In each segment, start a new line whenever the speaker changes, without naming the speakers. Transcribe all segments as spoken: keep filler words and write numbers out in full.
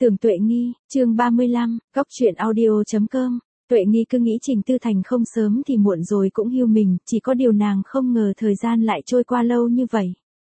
Tưởng Tuệ Nghi, chương ba mươi lăm, góc truyện audio.com. Tuệ Nghi cứ nghĩ Trình Tư Thành không sớm thì muộn rồi cũng hiu mình, chỉ có điều nàng không ngờ thời gian lại trôi qua lâu như vậy.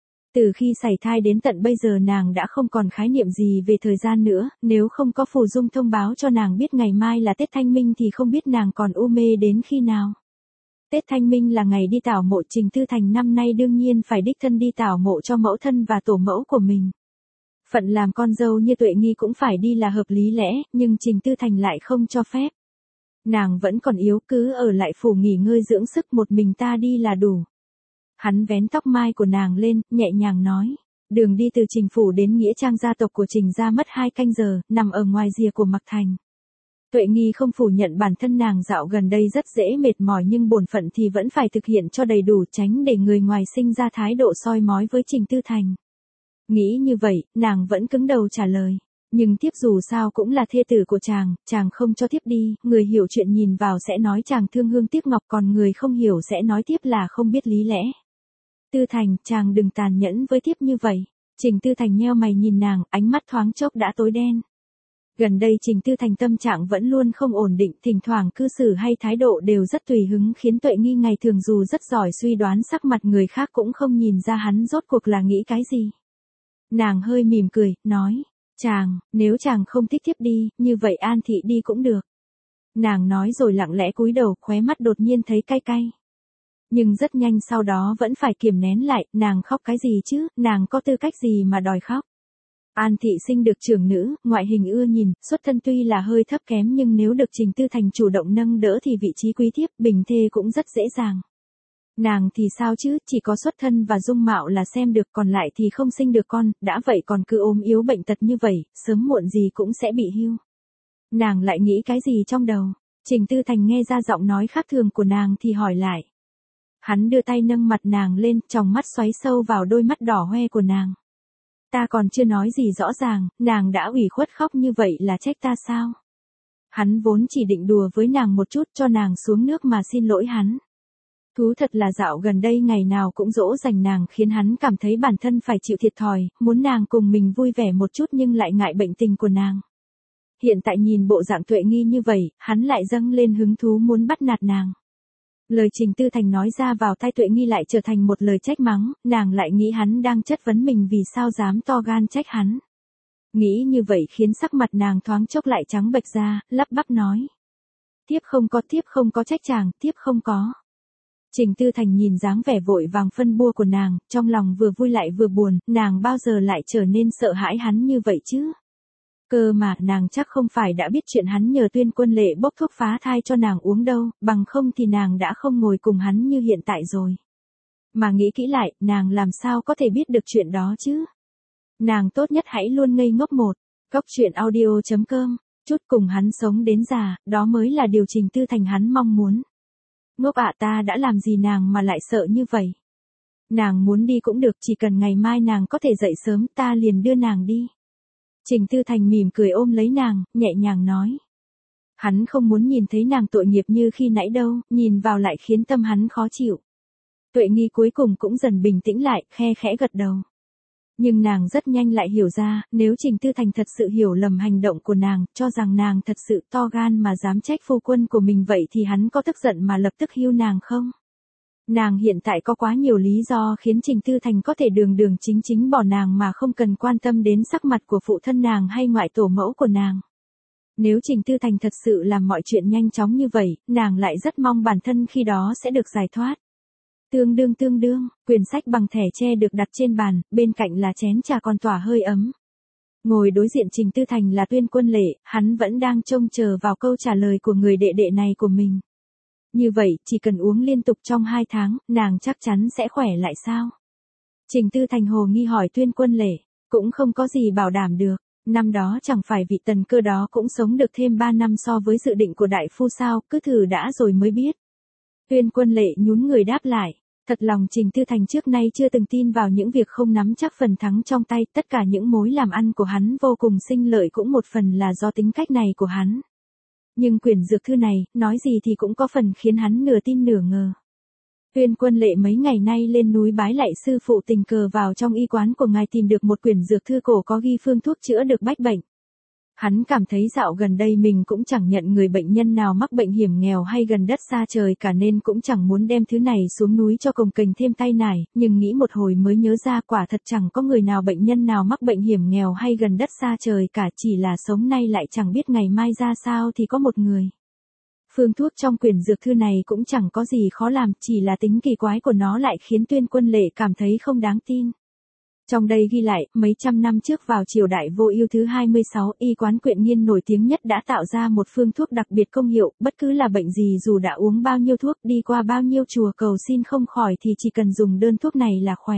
Từ khi sảy thai đến tận bây giờ nàng đã không còn khái niệm gì về thời gian nữa, nếu không có Phù Dung thông báo cho nàng biết ngày mai là Tết Thanh Minh thì không biết nàng còn u mê đến khi nào. Tết Thanh Minh là ngày đi tảo mộ, Trình Tư Thành năm nay đương nhiên phải đích thân đi tảo mộ cho mẫu thân và tổ mẫu của mình. Phận làm con dâu như Tuệ Nghi cũng phải đi là hợp lý lẽ, nhưng Trình Tư Thành lại không cho phép. Nàng vẫn còn yếu, cứ ở lại phủ nghỉ ngơi dưỡng sức, một mình ta đi là đủ. Hắn vén tóc mai của nàng lên, nhẹ nhàng nói. Đường đi từ Trình phủ đến nghĩa trang gia tộc của Trình gia mất hai canh giờ, nằm ở ngoài rìa của Mạc Thành. Tuệ Nghi không phủ nhận bản thân nàng dạo gần đây rất dễ mệt mỏi, nhưng bổn phận thì vẫn phải thực hiện cho đầy đủ, tránh để người ngoài sinh ra thái độ soi mói với Trình Tư Thành. Nghĩ như vậy, nàng vẫn cứng đầu trả lời. Nhưng tiếp dù sao cũng là thê tử của chàng, chàng không cho tiếp đi, người hiểu chuyện nhìn vào sẽ nói chàng thương hương tiếc ngọc, còn người không hiểu sẽ nói tiếp là không biết lý lẽ. Tư Thành, chàng đừng tàn nhẫn với tiếp như vậy. Trình Tư Thành nheo mày nhìn nàng, ánh mắt thoáng chốc đã tối đen. Gần đây Trình Tư Thành tâm trạng vẫn luôn không ổn định, thỉnh thoảng cư xử hay thái độ đều rất tùy hứng, khiến Tuệ Nghi ngày thường dù rất giỏi suy đoán sắc mặt người khác cũng không nhìn ra hắn rốt cuộc là nghĩ cái gì. Nàng hơi mỉm cười, nói, chàng, nếu chàng không thích tiếp đi, như vậy An Thị đi cũng được. Nàng nói rồi lặng lẽ cúi đầu, khóe mắt đột nhiên thấy cay cay. Nhưng rất nhanh sau đó vẫn phải kiềm nén lại, nàng khóc cái gì chứ, nàng có tư cách gì mà đòi khóc. An Thị sinh được trưởng nữ, ngoại hình ưa nhìn, xuất thân tuy là hơi thấp kém nhưng nếu được Trình Tư Thành chủ động nâng đỡ thì vị trí quý thiếp, bình thê cũng rất dễ dàng. Nàng thì sao chứ, chỉ có xuất thân và dung mạo là xem được, còn lại thì không sinh được con, đã vậy còn cứ ốm yếu bệnh tật như vậy, sớm muộn gì cũng sẽ bị hưu. Nàng lại nghĩ cái gì trong đầu? Trình Tư Thành nghe ra giọng nói khác thường của nàng thì hỏi lại. Hắn đưa tay nâng mặt nàng lên, tròng mắt xoáy sâu vào đôi mắt đỏ hoe của nàng. Ta còn chưa nói gì rõ ràng, nàng đã ủy khuất khóc như vậy là trách ta sao? Hắn vốn chỉ định đùa với nàng một chút cho nàng xuống nước mà xin lỗi hắn. Thú thật là dạo gần đây ngày nào cũng dỗ dành nàng, khiến hắn cảm thấy bản thân phải chịu thiệt thòi, muốn nàng cùng mình vui vẻ một chút nhưng lại ngại bệnh tình của nàng. Hiện tại nhìn bộ dạng Tuệ Nghi như vậy, hắn lại dâng lên hứng thú muốn bắt nạt nàng. Lời Trình Tư Thành nói ra vào tai Tuệ Nghi lại trở thành một lời trách mắng, nàng lại nghĩ hắn đang chất vấn mình vì sao dám to gan trách hắn. Nghĩ như vậy khiến sắc mặt nàng thoáng chốc lại trắng bệch ra, lắp bắp nói. Tiếp không có, tiếp không có trách chàng, tiếp không có. Trình Tư Thành nhìn dáng vẻ vội vàng phân bua của nàng, trong lòng vừa vui lại vừa buồn, nàng bao giờ lại trở nên sợ hãi hắn như vậy chứ? Cơ mà nàng chắc không phải đã biết chuyện hắn nhờ Tuyên Quân Lệ bốc thuốc phá thai cho nàng uống đâu, bằng không thì nàng đã không ngồi cùng hắn như hiện tại rồi. Mà nghĩ kỹ lại, nàng làm sao có thể biết được chuyện đó chứ? Nàng tốt nhất hãy luôn ngây ngốc một. Góc truyện audio.com, chút cùng hắn sống đến già, đó mới là điều Trình Tư Thành hắn mong muốn. Ngốc ạ, ta đã làm gì nàng mà lại sợ như vậy? Nàng muốn đi cũng được, chỉ cần ngày mai nàng có thể dậy sớm ta liền đưa nàng đi. Trình Tư Thành mỉm cười ôm lấy nàng, nhẹ nhàng nói. Hắn không muốn nhìn thấy nàng tội nghiệp như khi nãy đâu, nhìn vào lại khiến tâm hắn khó chịu. Tuệ Nghi cuối cùng cũng dần bình tĩnh lại, khe khẽ gật đầu. Nhưng nàng rất nhanh lại hiểu ra, nếu Trình Tư Thành thật sự hiểu lầm hành động của nàng, cho rằng nàng thật sự to gan mà dám trách phu quân của mình, vậy thì hắn có tức giận mà lập tức hưu nàng không? Nàng hiện tại có quá nhiều lý do khiến Trình Tư Thành có thể đường đường chính chính bỏ nàng mà không cần quan tâm đến sắc mặt của phụ thân nàng hay ngoại tổ mẫu của nàng. Nếu Trình Tư Thành thật sự làm mọi chuyện nhanh chóng như vậy, nàng lại rất mong bản thân khi đó sẽ được giải thoát. Tương đương tương đương, quyển sách bằng thẻ tre được đặt trên bàn, bên cạnh là chén trà còn tỏa hơi ấm. Ngồi đối diện Trình Tư Thành là Tuyên Quân Lệ, hắn vẫn đang trông chờ vào câu trả lời của người đệ đệ này của mình. Như vậy, chỉ cần uống liên tục trong hai tháng, nàng chắc chắn sẽ khỏe lại sao? Trình Tư Thành hồ nghi hỏi Tuyên Quân Lệ, cũng không có gì bảo đảm được, năm đó chẳng phải vị Tần Cơ đó cũng sống được thêm ba năm so với dự định của đại phu sao, cứ thử đã rồi mới biết. Tuyên Quân Lệ nhún người đáp lại, thật lòng Trình Tư Thành trước nay chưa từng tin vào những việc không nắm chắc phần thắng trong tay, tất cả những mối làm ăn của hắn vô cùng sinh lợi cũng một phần là do tính cách này của hắn. Nhưng quyển dược thư này, nói gì thì cũng có phần khiến hắn nửa tin nửa ngờ. Tuyên Quân Lệ mấy ngày nay lên núi bái lạy sư phụ, tình cờ vào trong y quán của ngài tìm được một quyển dược thư cổ có ghi phương thuốc chữa được bách bệnh. Hắn cảm thấy dạo gần đây mình cũng chẳng nhận người bệnh nhân nào mắc bệnh hiểm nghèo hay gần đất xa trời cả nên cũng chẳng muốn đem thứ này xuống núi cho cồng kềnh thêm tay nải, nhưng nghĩ một hồi mới nhớ ra quả thật chẳng có người nào bệnh nhân nào mắc bệnh hiểm nghèo hay gần đất xa trời cả, chỉ là sống nay lại chẳng biết ngày mai ra sao thì có một người. Phương thuốc trong quyển dược thư này cũng chẳng có gì khó làm, chỉ là tính kỳ quái của nó lại khiến Tuyên Quân Lệ cảm thấy không đáng tin. Trong đây ghi lại, mấy trăm năm trước vào triều đại Vô Ưu thứ hai mươi sáu, y quán Quyện Nghiên nổi tiếng nhất đã tạo ra một phương thuốc đặc biệt công hiệu, bất cứ là bệnh gì dù đã uống bao nhiêu thuốc, đi qua bao nhiêu chùa cầu xin không khỏi thì chỉ cần dùng đơn thuốc này là khỏe.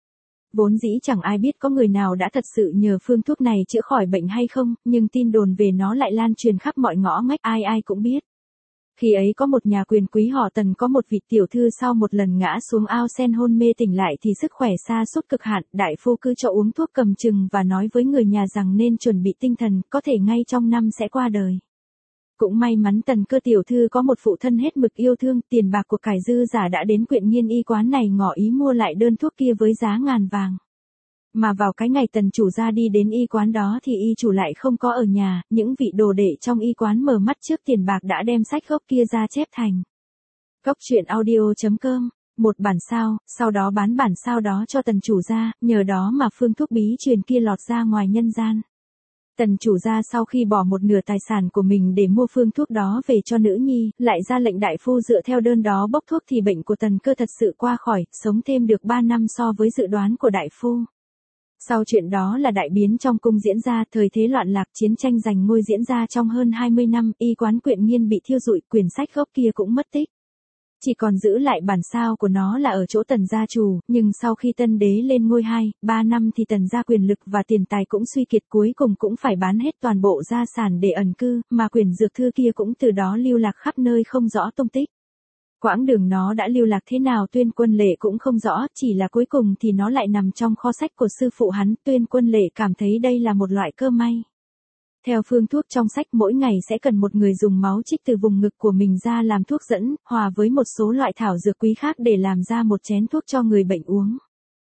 Vốn dĩ chẳng ai biết có người nào đã thật sự nhờ phương thuốc này chữa khỏi bệnh hay không, nhưng tin đồn về nó lại lan truyền khắp mọi ngõ ngách, ai ai cũng biết. Khi ấy có một nhà quyền quý họ Tần có một vị tiểu thư sau một lần ngã xuống ao sen hôn mê tỉnh lại thì sức khỏe sa sút cực hạn, đại phu cứ cho uống thuốc cầm chừng và nói với người nhà rằng nên chuẩn bị tinh thần, có thể ngay trong năm sẽ qua đời. Cũng may mắn Tần Cơ tiểu thư có một phụ thân hết mực yêu thương, tiền bạc của cải dư giả đã đến Quyện Nghiên y quán này ngỏ ý mua lại đơn thuốc kia với giá ngàn vàng. Mà vào cái ngày Tần chủ ra đi đến y quán đó thì y chủ lại không có ở nhà, những vị đồ đệ trong y quán mở mắt trước tiền bạc đã đem sách gốc kia ra chép thành Góc truyện audio chấm com, một bản sao, sau đó bán bản sao đó cho Tần chủ ra, nhờ đó mà phương thuốc bí truyền kia lọt ra ngoài nhân gian. Tần chủ gia sau khi bỏ một nửa tài sản của mình để mua phương thuốc đó về cho nữ nhi, lại ra lệnh đại phu dựa theo đơn đó bốc thuốc thì bệnh của Tần Cơ thật sự qua khỏi, sống thêm được ba năm so với dự đoán của đại phu. Sau chuyện đó là đại biến trong cung diễn ra, thời thế loạn lạc, chiến tranh giành ngôi diễn ra trong hơn hai mươi năm, y quán Quyện Nghiên bị thiêu rụi, quyển sách gốc kia cũng mất tích. Chỉ còn giữ lại bản sao của nó là ở chỗ Tần gia chủ, nhưng sau khi Tân đế lên ngôi hai, ba năm thì Tần gia quyền lực và tiền tài cũng suy kiệt, cuối cùng cũng phải bán hết toàn bộ gia sản để ẩn cư, mà quyển dược thư kia cũng từ đó lưu lạc khắp nơi không rõ tung tích. Quãng đường nó đã lưu lạc thế nào Tuyên Quân Lệ cũng không rõ, chỉ là cuối cùng thì nó lại nằm trong kho sách của sư phụ hắn. Tuyên Quân Lệ cảm thấy đây là một loại cơ may. Theo phương thuốc trong sách, mỗi ngày sẽ cần một người dùng máu trích từ vùng ngực của mình ra làm thuốc dẫn, hòa với một số loại thảo dược quý khác để làm ra một chén thuốc cho người bệnh uống.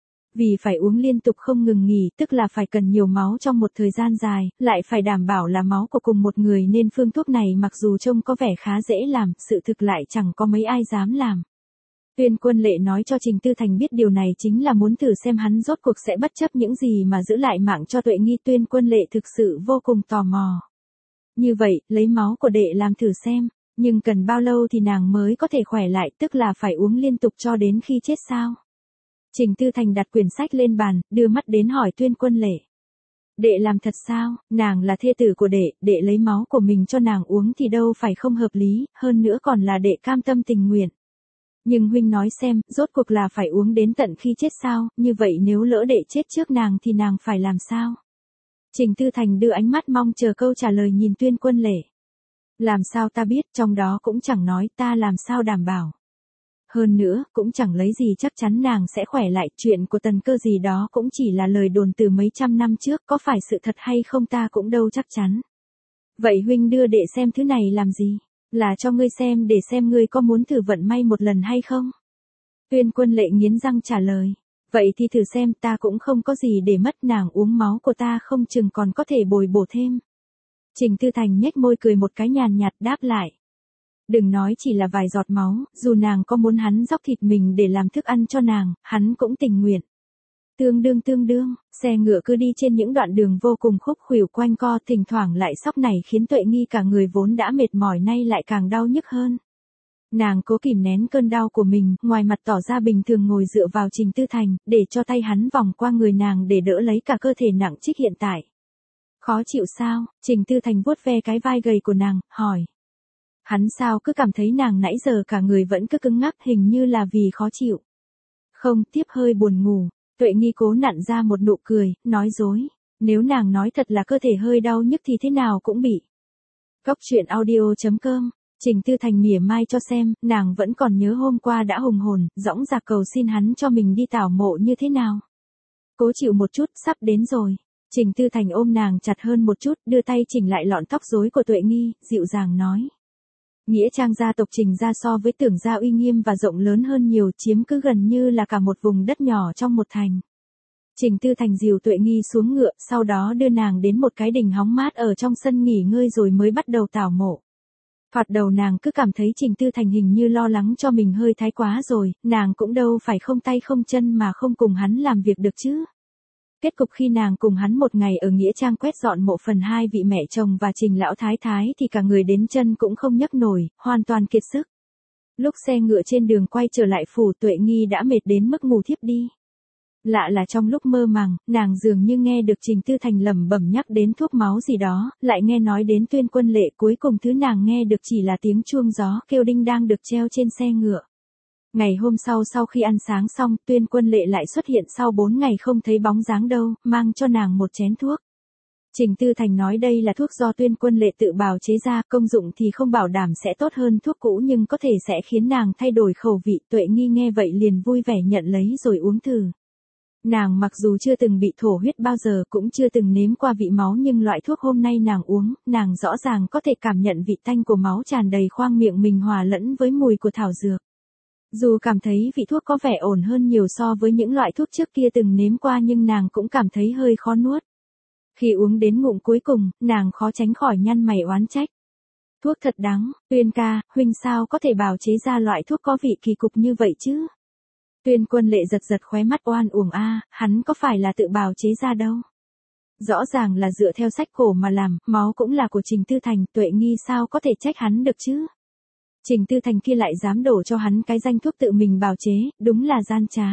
Vì phải uống liên tục không ngừng nghỉ, tức là phải cần nhiều máu trong một thời gian dài, lại phải đảm bảo là máu của cùng một người nên phương thuốc này mặc dù trông có vẻ khá dễ làm, sự thực lại chẳng có mấy ai dám làm. Tuyên Quân Lệ nói cho Trình Tư Thành biết điều này chính là muốn thử xem hắn rốt cuộc sẽ bất chấp những gì mà giữ lại mạng cho Tuệ Nghi. Tuyên Quân Lệ thực sự vô cùng tò mò. Như vậy, lấy máu của đệ làm thử xem, nhưng cần bao lâu thì nàng mới có thể khỏe lại, tức là phải uống liên tục cho đến khi chết sao? Trình Tư Thành đặt quyển sách lên bàn, đưa mắt đến hỏi Tuyên Quân Lệ. Đệ làm thật sao? Nàng là thê tử của đệ, đệ lấy máu của mình cho nàng uống thì đâu phải không hợp lý, hơn nữa còn là đệ cam tâm tình nguyện. Nhưng huynh nói xem, rốt cuộc là phải uống đến tận khi chết sao, như vậy nếu lỡ đệ chết trước nàng thì nàng phải làm sao? Trình Tư Thành đưa ánh mắt mong chờ câu trả lời nhìn Tuyên Quân Lệ. Làm sao ta biết, trong đó cũng chẳng nói, ta làm sao đảm bảo. Hơn nữa, cũng chẳng lấy gì chắc chắn nàng sẽ khỏe lại, chuyện của Tần Cơ gì đó cũng chỉ là lời đồn từ mấy trăm năm trước, có phải sự thật hay không ta cũng đâu chắc chắn. Vậy huynh đưa đệ xem thứ này làm gì? Là cho ngươi xem để xem ngươi có muốn thử vận may một lần hay không? Tuyên Quân Lệ nghiến răng trả lời. Vậy thì thử xem, ta cũng không có gì để mất, nàng uống máu của ta không chừng còn có thể bồi bổ thêm. Trình Tư Thành nhếch môi cười một cái nhàn nhạt đáp lại. Đừng nói chỉ là vài giọt máu, dù nàng có muốn hắn dóc thịt mình để làm thức ăn cho nàng, hắn cũng tình nguyện. Tương đương tương đương, xe ngựa cứ đi trên những đoạn đường vô cùng khúc khuỷu quanh co, thỉnh thoảng lại sóc này khiến Tuệ Nghi cả người vốn đã mệt mỏi nay lại càng đau nhức hơn. Nàng cố kìm nén cơn đau của mình, ngoài mặt tỏ ra bình thường ngồi dựa vào Trình Tư Thành, để cho tay hắn vòng qua người nàng để đỡ lấy cả cơ thể nặng trịch hiện tại. Khó chịu sao? Trình Tư Thành vuốt ve cái vai gầy của nàng, hỏi. Hắn sao cứ cảm thấy nàng nãy giờ cả người vẫn cứ cứng ngắc, hình như là vì khó chịu. Không, tiếp hơi buồn ngủ. Tuệ Nghi cố nặn ra một nụ cười, nói dối. Nếu nàng nói thật là cơ thể hơi đau nhức thì thế nào cũng bị. Góc truyện audio chấm com, Trình Tư Thành mỉa mai cho xem, nàng vẫn còn nhớ hôm qua đã hùng hồn, dõng dạc cầu xin hắn cho mình đi tảo mộ như thế nào. Cố chịu một chút, sắp đến rồi. Trình Tư Thành ôm nàng chặt hơn một chút, đưa tay chỉnh lại lọn tóc rối của Tuệ Nghi, dịu dàng nói. Nghĩa trang gia tộc Trình gia so với Tưởng gia uy nghiêm và rộng lớn hơn nhiều, chiếm cứ gần như là cả một vùng đất nhỏ trong một thành. Trình Tư Thành dìu Tuệ Nghi xuống ngựa, sau đó đưa nàng đến một cái đình hóng mát ở trong sân nghỉ ngơi rồi mới bắt đầu tảo mộ. Thoạt đầu nàng cứ cảm thấy Trình Tư Thành hình như lo lắng cho mình hơi thái quá rồi, nàng cũng đâu phải không tay không chân mà không cùng hắn làm việc được chứ. Kết cục khi nàng cùng hắn một ngày ở nghĩa trang quét dọn mộ phần hai vị mẹ chồng và Trình lão thái thái thì cả người đến chân cũng không nhấc nổi, hoàn toàn kiệt sức. Lúc xe ngựa trên đường quay trở lại phủ, Tuệ Nghi đã mệt đến mức ngủ thiếp đi. Lạ là trong lúc mơ màng, nàng dường như nghe được Trình Tư Thành lẩm bẩm nhắc đến thuốc máu gì đó, lại nghe nói đến Tuyên Quân Lệ, cuối cùng thứ nàng nghe được chỉ là tiếng chuông gió kêu đinh đang được treo trên xe ngựa. Ngày hôm sau sau khi ăn sáng xong, Tuyên Quân Lệ lại xuất hiện sau bốn ngày không thấy bóng dáng đâu, mang cho nàng một chén thuốc. Trình Tư Thành nói đây là thuốc do Tuyên Quân Lệ tự bào chế ra, công dụng thì không bảo đảm sẽ tốt hơn thuốc cũ nhưng có thể sẽ khiến nàng thay đổi khẩu vị. Tuệ Nghi nghe vậy liền vui vẻ nhận lấy rồi uống thử. Nàng mặc dù chưa từng bị thổ huyết bao giờ, cũng chưa từng nếm qua vị máu, nhưng loại thuốc hôm nay nàng uống, nàng rõ ràng có thể cảm nhận vị tanh của máu tràn đầy khoang miệng mình hòa lẫn với mùi của thảo dược. Dù cảm thấy vị thuốc có vẻ ổn hơn nhiều so với những loại thuốc trước kia từng nếm qua nhưng nàng cũng cảm thấy hơi khó nuốt. Khi uống đến ngụm cuối cùng, nàng khó tránh khỏi nhăn mày oán trách. Thuốc thật đắng, Tuyên ca, huynh sao có thể bào chế ra loại thuốc có vị kỳ cục như vậy chứ? Tuyên Quân Lệ giật giật khóe mắt oan uổng a, hắn có phải là tự bào chế ra đâu. Rõ ràng là dựa theo sách cổ mà làm, máu cũng là của Trình Tư Thành, Tuệ Nghi sao có thể trách hắn được chứ? Trình Tư Thành kia lại dám đổ cho hắn cái danh thuốc tự mình bào chế, đúng là gian trá.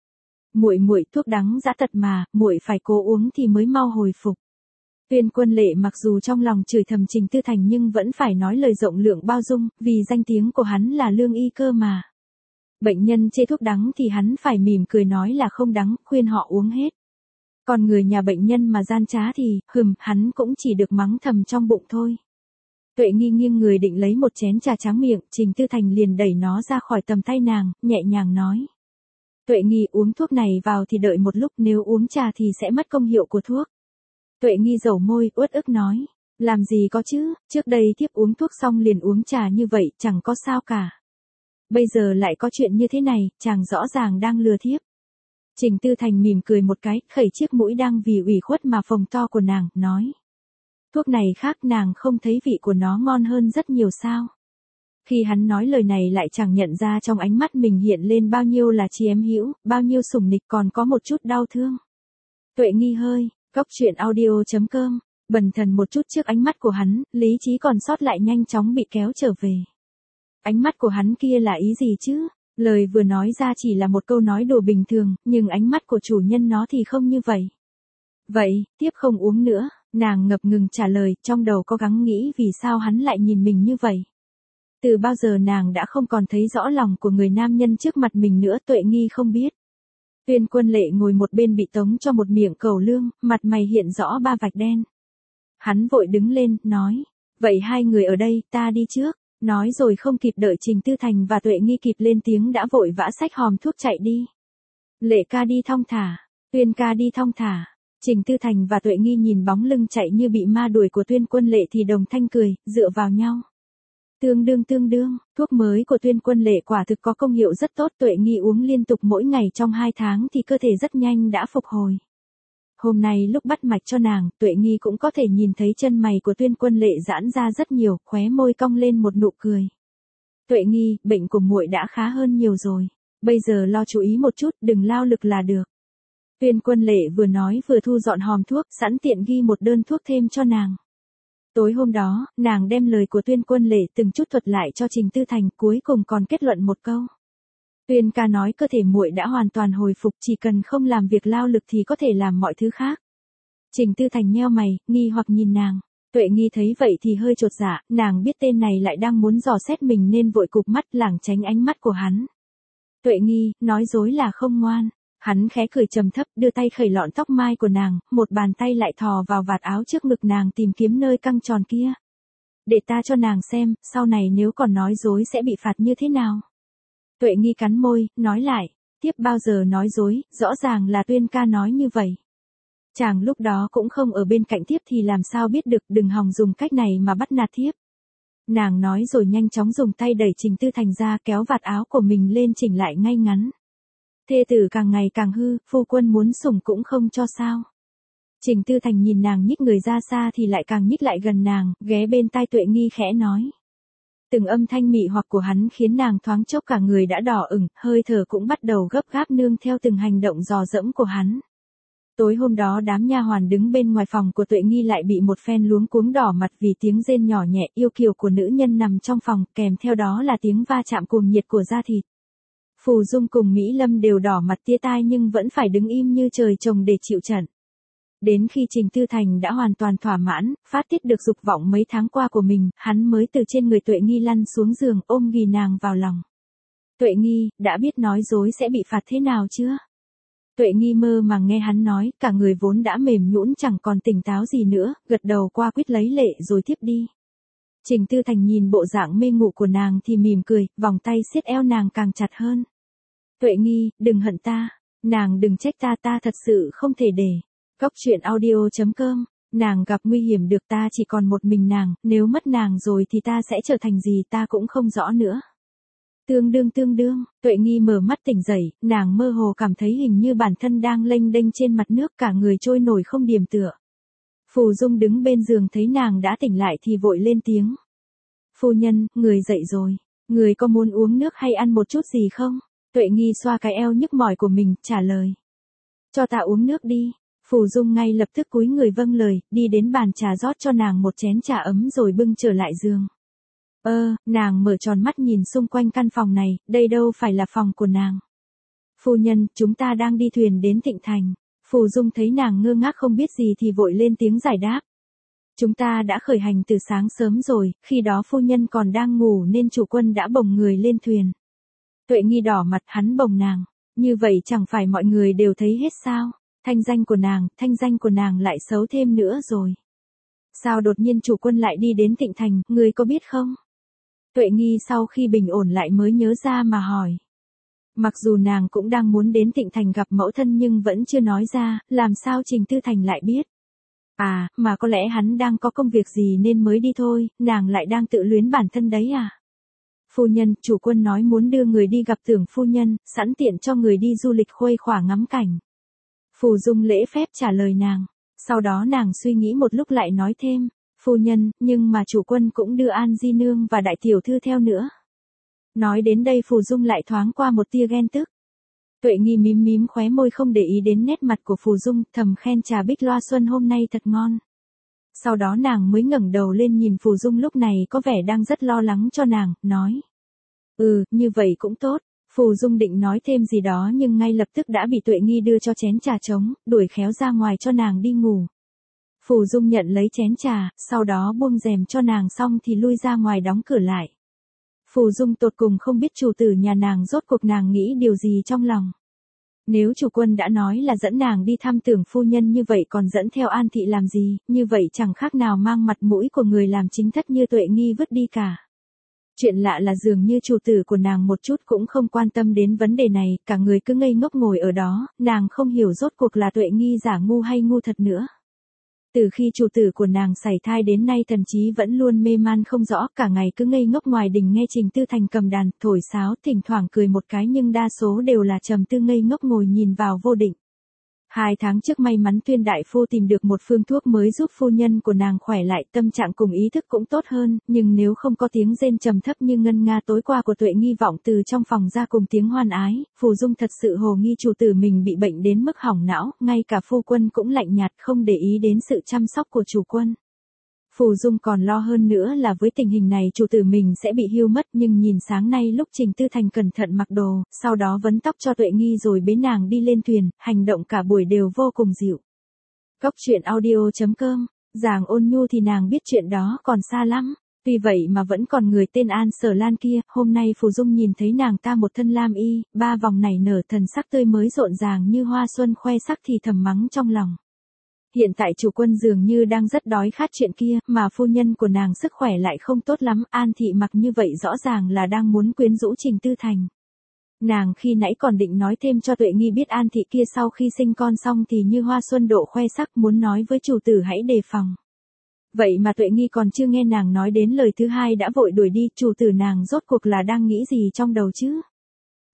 Muội muội, thuốc đắng dã tật mà, muội phải cố uống thì mới mau hồi phục. Tuyên Quân Lệ mặc dù trong lòng chửi thầm Trình Tư Thành nhưng vẫn phải nói lời rộng lượng bao dung, vì danh tiếng của hắn là lương y cơ mà. Bệnh nhân chê thuốc đắng thì hắn phải mỉm cười nói là không đắng, khuyên họ uống hết. Còn người nhà bệnh nhân mà gian trá thì, hừm, hắn cũng chỉ được mắng thầm trong bụng thôi. Tuệ Nghi nghiêng người định lấy một chén trà tráng miệng, Trình Tư Thành liền đẩy nó ra khỏi tầm tay nàng, nhẹ nhàng nói. Tuệ Nghi, uống thuốc này vào thì đợi một lúc, nếu uống trà thì sẽ mất công hiệu của thuốc. Tuệ Nghi dầu môi, uất ức nói. Làm gì có chứ, trước đây thiếp uống thuốc xong liền uống trà như vậy, chẳng có sao cả. Bây giờ lại có chuyện như thế này, chàng rõ ràng đang lừa thiếp. Trình Tư Thành mỉm cười một cái, khẩy chiếc mũi đang vì ủy khuất mà phồng to của nàng, nói. Thuốc này khác, nàng không thấy vị của nó ngon hơn rất nhiều sao. Khi hắn nói lời này lại chẳng nhận ra trong ánh mắt mình hiện lên bao nhiêu là chi ém hữu, bao nhiêu sủng nịch, còn có một chút đau thương. Tuệ Nghi hơi, góc truyện audio chấm com, bần thần một chút trước ánh mắt của hắn, lý trí còn sót lại nhanh chóng bị kéo trở về. Ánh mắt của hắn kia là ý gì chứ? Lời vừa nói ra chỉ là một câu nói đùa bình thường, nhưng ánh mắt của chủ nhân nó thì không như vậy. Vậy, tiếp không uống nữa, nàng ngập ngừng trả lời, trong đầu có gắng nghĩ vì sao hắn lại nhìn mình như vậy. Từ bao giờ nàng đã không còn thấy rõ lòng của người nam nhân trước mặt mình nữa, Tuệ Nghi không biết. Tuyên Quân Lệ ngồi một bên bị tống cho một miệng cẩu lương, mặt mày hiện rõ ba vạch đen. Hắn vội đứng lên, nói, vậy hai người ở đây, ta đi trước. Nói rồi không kịp đợi Trình Tư Thành và Tuệ Nghi kịp lên tiếng đã vội vã xách hòm thuốc chạy đi. Lệ ca đi thong thả, Tuyên ca đi thong thả. Trình Tư Thành và Tuệ Nghi nhìn bóng lưng chạy như bị ma đuổi của Tuyên Quân Lệ thì đồng thanh cười, dựa vào nhau. Tương đương tương đương, thuốc mới của Tuyên Quân Lệ quả thực có công hiệu rất tốt, Tuệ Nghi uống liên tục mỗi ngày trong hai tháng thì cơ thể rất nhanh đã phục hồi. Hôm nay lúc bắt mạch cho nàng, Tuệ Nghi cũng có thể nhìn thấy chân mày của Tuyên Quân Lệ giãn ra rất nhiều, khóe môi cong lên một nụ cười. Tuệ Nghi, bệnh của muội đã khá hơn nhiều rồi, bây giờ lo chú ý một chút, đừng lao lực là được. Tuyên Quân Lệ vừa nói vừa thu dọn hòm thuốc, sẵn tiện ghi một đơn thuốc thêm cho nàng. Tối hôm đó, nàng đem lời của Tuyên Quân Lệ từng chút thuật lại cho Trình Tư Thành, cuối cùng còn kết luận một câu. Tuyên ca nói cơ thể muội đã hoàn toàn hồi phục, chỉ cần không làm việc lao lực thì có thể làm mọi thứ khác. Trình Tư Thành nheo mày, nghi hoặc nhìn nàng. Tuệ Nghi thấy vậy thì hơi chột dạ, nàng biết tên này lại đang muốn dò xét mình nên vội cụp mắt lảng tránh ánh mắt của hắn. Tuệ Nghi, nói dối là không ngoan. Hắn khẽ cười trầm thấp, đưa tay khẩy lọn tóc mai của nàng, một bàn tay lại thò vào vạt áo trước ngực nàng tìm kiếm nơi căng tròn kia. Để ta cho nàng xem, sau này nếu còn nói dối sẽ bị phạt như thế nào. Tuệ Nghi cắn môi, nói lại, tiếp bao giờ nói dối, rõ ràng là Tuyên ca nói như vậy. Chàng lúc đó cũng không ở bên cạnh thiếp thì làm sao biết được, đừng hòng dùng cách này mà bắt nạt thiếp. Nàng nói rồi nhanh chóng dùng tay đẩy Trình Tư Thành ra, kéo vạt áo của mình lên chỉnh lại ngay ngắn. Thê tử càng ngày càng hư, phu quân muốn sủng cũng không cho sao. Trình Tư Thành nhìn nàng nhích người ra xa thì lại càng nhích lại gần nàng, ghé bên tai Tuệ Nghi khẽ nói. Từng âm thanh mị hoặc của hắn khiến nàng thoáng chốc cả người đã đỏ ửng, hơi thở cũng bắt đầu gấp gáp nương theo từng hành động dò dẫm của hắn. Tối hôm đó đám nha hoàn đứng bên ngoài phòng của Tuệ Nghi lại bị một phen luống cuống đỏ mặt vì tiếng rên nhỏ nhẹ yêu kiều của nữ nhân nằm trong phòng, kèm theo đó là tiếng va chạm cuồng nhiệt của da thịt. Phù Dung cùng Mỹ Lâm đều đỏ mặt tía tai nhưng vẫn phải đứng im như trời trồng để chịu trận. Đến khi Trình Tư Thành đã hoàn toàn thỏa mãn, phát tiết được dục vọng mấy tháng qua của mình, hắn mới từ trên người Tuệ Nghi lăn xuống giường ôm ghì nàng vào lòng. Tuệ Nghi, đã biết nói dối sẽ bị phạt thế nào chưa? Tuệ Nghi mơ màng nghe hắn nói, cả người vốn đã mềm nhũn chẳng còn tỉnh táo gì nữa, gật đầu qua quyết lấy lệ rồi tiếp đi. Trình Tư Thành nhìn bộ dạng mê ngủ của nàng thì mỉm cười, vòng tay siết eo nàng càng chặt hơn. Tuệ Nghi, đừng hận ta, nàng đừng trách ta, ta thật sự không thể để. Cốc truyện audio chấm com, nàng gặp nguy hiểm được, ta chỉ còn một mình nàng, nếu mất nàng rồi thì ta sẽ trở thành gì ta cũng không rõ nữa. Tương đương tương đương, Tuệ Nghi mở mắt tỉnh dậy, nàng mơ hồ cảm thấy hình như bản thân đang lênh đênh trên mặt nước, cả người trôi nổi không điềm tựa. Phù Dung đứng bên giường thấy nàng đã tỉnh lại thì vội lên tiếng. Phu nhân, người dậy rồi, người có muốn uống nước hay ăn một chút gì không? Tuệ Nghi xoa cái eo nhức mỏi của mình, trả lời. Cho ta uống nước đi. Phù Dung ngay lập tức cúi người vâng lời, đi đến bàn trà rót cho nàng một chén trà ấm rồi bưng trở lại giường. Ơ, nàng mở tròn mắt nhìn xung quanh căn phòng này, đây đâu phải là phòng của nàng. Phu nhân, chúng ta đang đi thuyền đến Thịnh Thành. Phù Dung thấy nàng ngơ ngác không biết gì thì vội lên tiếng giải đáp. Chúng ta đã khởi hành từ sáng sớm rồi, khi đó phu nhân còn đang ngủ nên chủ quân đã bồng người lên thuyền. Tuệ Nghi đỏ mặt, hắn bồng nàng. Như vậy chẳng phải mọi người đều thấy hết sao? Thanh danh của nàng, thanh danh của nàng lại xấu thêm nữa rồi. Sao đột nhiên chủ quân lại đi đến Thịnh Thành, người có biết không? Tuệ Nghi sau khi bình ổn lại mới nhớ ra mà hỏi. Mặc dù nàng cũng đang muốn đến Thịnh Thành gặp mẫu thân nhưng vẫn chưa nói ra, làm sao Trình Tư Thành lại biết. À, mà có lẽ hắn đang có công việc gì nên mới đi thôi, nàng lại đang tự luyến bản thân đấy à? Phu nhân, chủ quân nói muốn đưa người đi gặp Tưởng phu nhân, sẵn tiện cho người đi du lịch khuây khỏa ngắm cảnh. Phù Dung lễ phép trả lời nàng. Sau đó nàng suy nghĩ một lúc lại nói thêm, phu nhân, nhưng mà chủ quân cũng đưa An Di Nương và đại tiểu thư theo nữa. Nói đến đây Phù Dung lại thoáng qua một tia ghen tức. Tuệ Nghi mím mím khóe môi không để ý đến nét mặt của Phù Dung, thầm khen trà Bích Loa Xuân hôm nay thật ngon. Sau đó nàng mới ngẩng đầu lên nhìn Phù Dung lúc này có vẻ đang rất lo lắng cho nàng, nói. Ừ, như vậy cũng tốt. Phù Dung định nói thêm gì đó nhưng ngay lập tức đã bị Tuệ Nghi đưa cho chén trà trống, đuổi khéo ra ngoài cho nàng đi ngủ. Phù Dung nhận lấy chén trà, sau đó buông rèm cho nàng xong thì lui ra ngoài đóng cửa lại. Phù Dung tột cùng không biết chủ tử nhà nàng rốt cuộc nàng nghĩ điều gì trong lòng. Nếu chủ quân đã nói là dẫn nàng đi thăm Tưởng phu nhân như vậy còn dẫn theo An thị làm gì, như vậy chẳng khác nào mang mặt mũi của người làm chính thất như Tuệ Nghi vứt đi cả. Chuyện lạ là dường như chủ tử của nàng một chút cũng không quan tâm đến vấn đề này, cả người cứ ngây ngốc ngồi ở đó, nàng không hiểu rốt cuộc là Tuệ Nghi giả ngu hay ngu thật nữa. Từ khi chủ tử của nàng sảy thai đến nay thậm chí vẫn luôn mê man không rõ, cả ngày cứ ngây ngốc ngoài đình nghe Trình Tư Thành cầm đàn, thổi sáo, thỉnh thoảng cười một cái nhưng đa số đều là trầm tư ngây ngốc ngồi nhìn vào vô định. Hai tháng trước may mắn Tuyên đại phu tìm được một phương thuốc mới giúp phu nhân của nàng khỏe lại, tâm trạng cùng ý thức cũng tốt hơn, nhưng nếu không có tiếng rên trầm thấp như ngân nga tối qua của Tuệ Nghi vọng từ trong phòng ra cùng tiếng hoan ái, Phù Dung thật sự hồ nghi chủ tử mình bị bệnh đến mức hỏng não, ngay cả phu quân cũng lạnh nhạt không để ý đến sự chăm sóc của chủ quân. Phù Dung còn lo hơn nữa là với tình hình này chủ tử mình sẽ bị hưu mất, nhưng nhìn sáng nay lúc Trình Tư Thành cẩn thận mặc đồ, sau đó vấn tóc cho Tuệ Nghi rồi bế nàng đi lên thuyền, hành động cả buổi đều vô cùng dịu. Cốc truyện audio chấm com, Giàng Ôn Nhu thì nàng biết chuyện đó còn xa lắm, tuy vậy mà vẫn còn người tên An Sở Lan kia, hôm nay Phù Dung nhìn thấy nàng ta một thân lam y, ba vòng nảy nở thần sắc tươi mới rộn ràng như hoa xuân khoe sắc thì thầm mắng trong lòng. Hiện tại chủ quân dường như đang rất đói khát chuyện kia, mà phu nhân của nàng sức khỏe lại không tốt lắm, An thị mặc như vậy rõ ràng là đang muốn quyến rũ Trình Tư Thành. Nàng khi nãy còn định nói thêm cho Tuệ Nghi biết An thị kia sau khi sinh con xong thì như hoa xuân độ khoe sắc, muốn nói với chủ tử hãy đề phòng. Vậy mà Tuệ Nghi còn chưa nghe nàng nói đến lời thứ hai đã vội đuổi đi, chủ tử nàng rốt cuộc là đang nghĩ gì trong đầu chứ?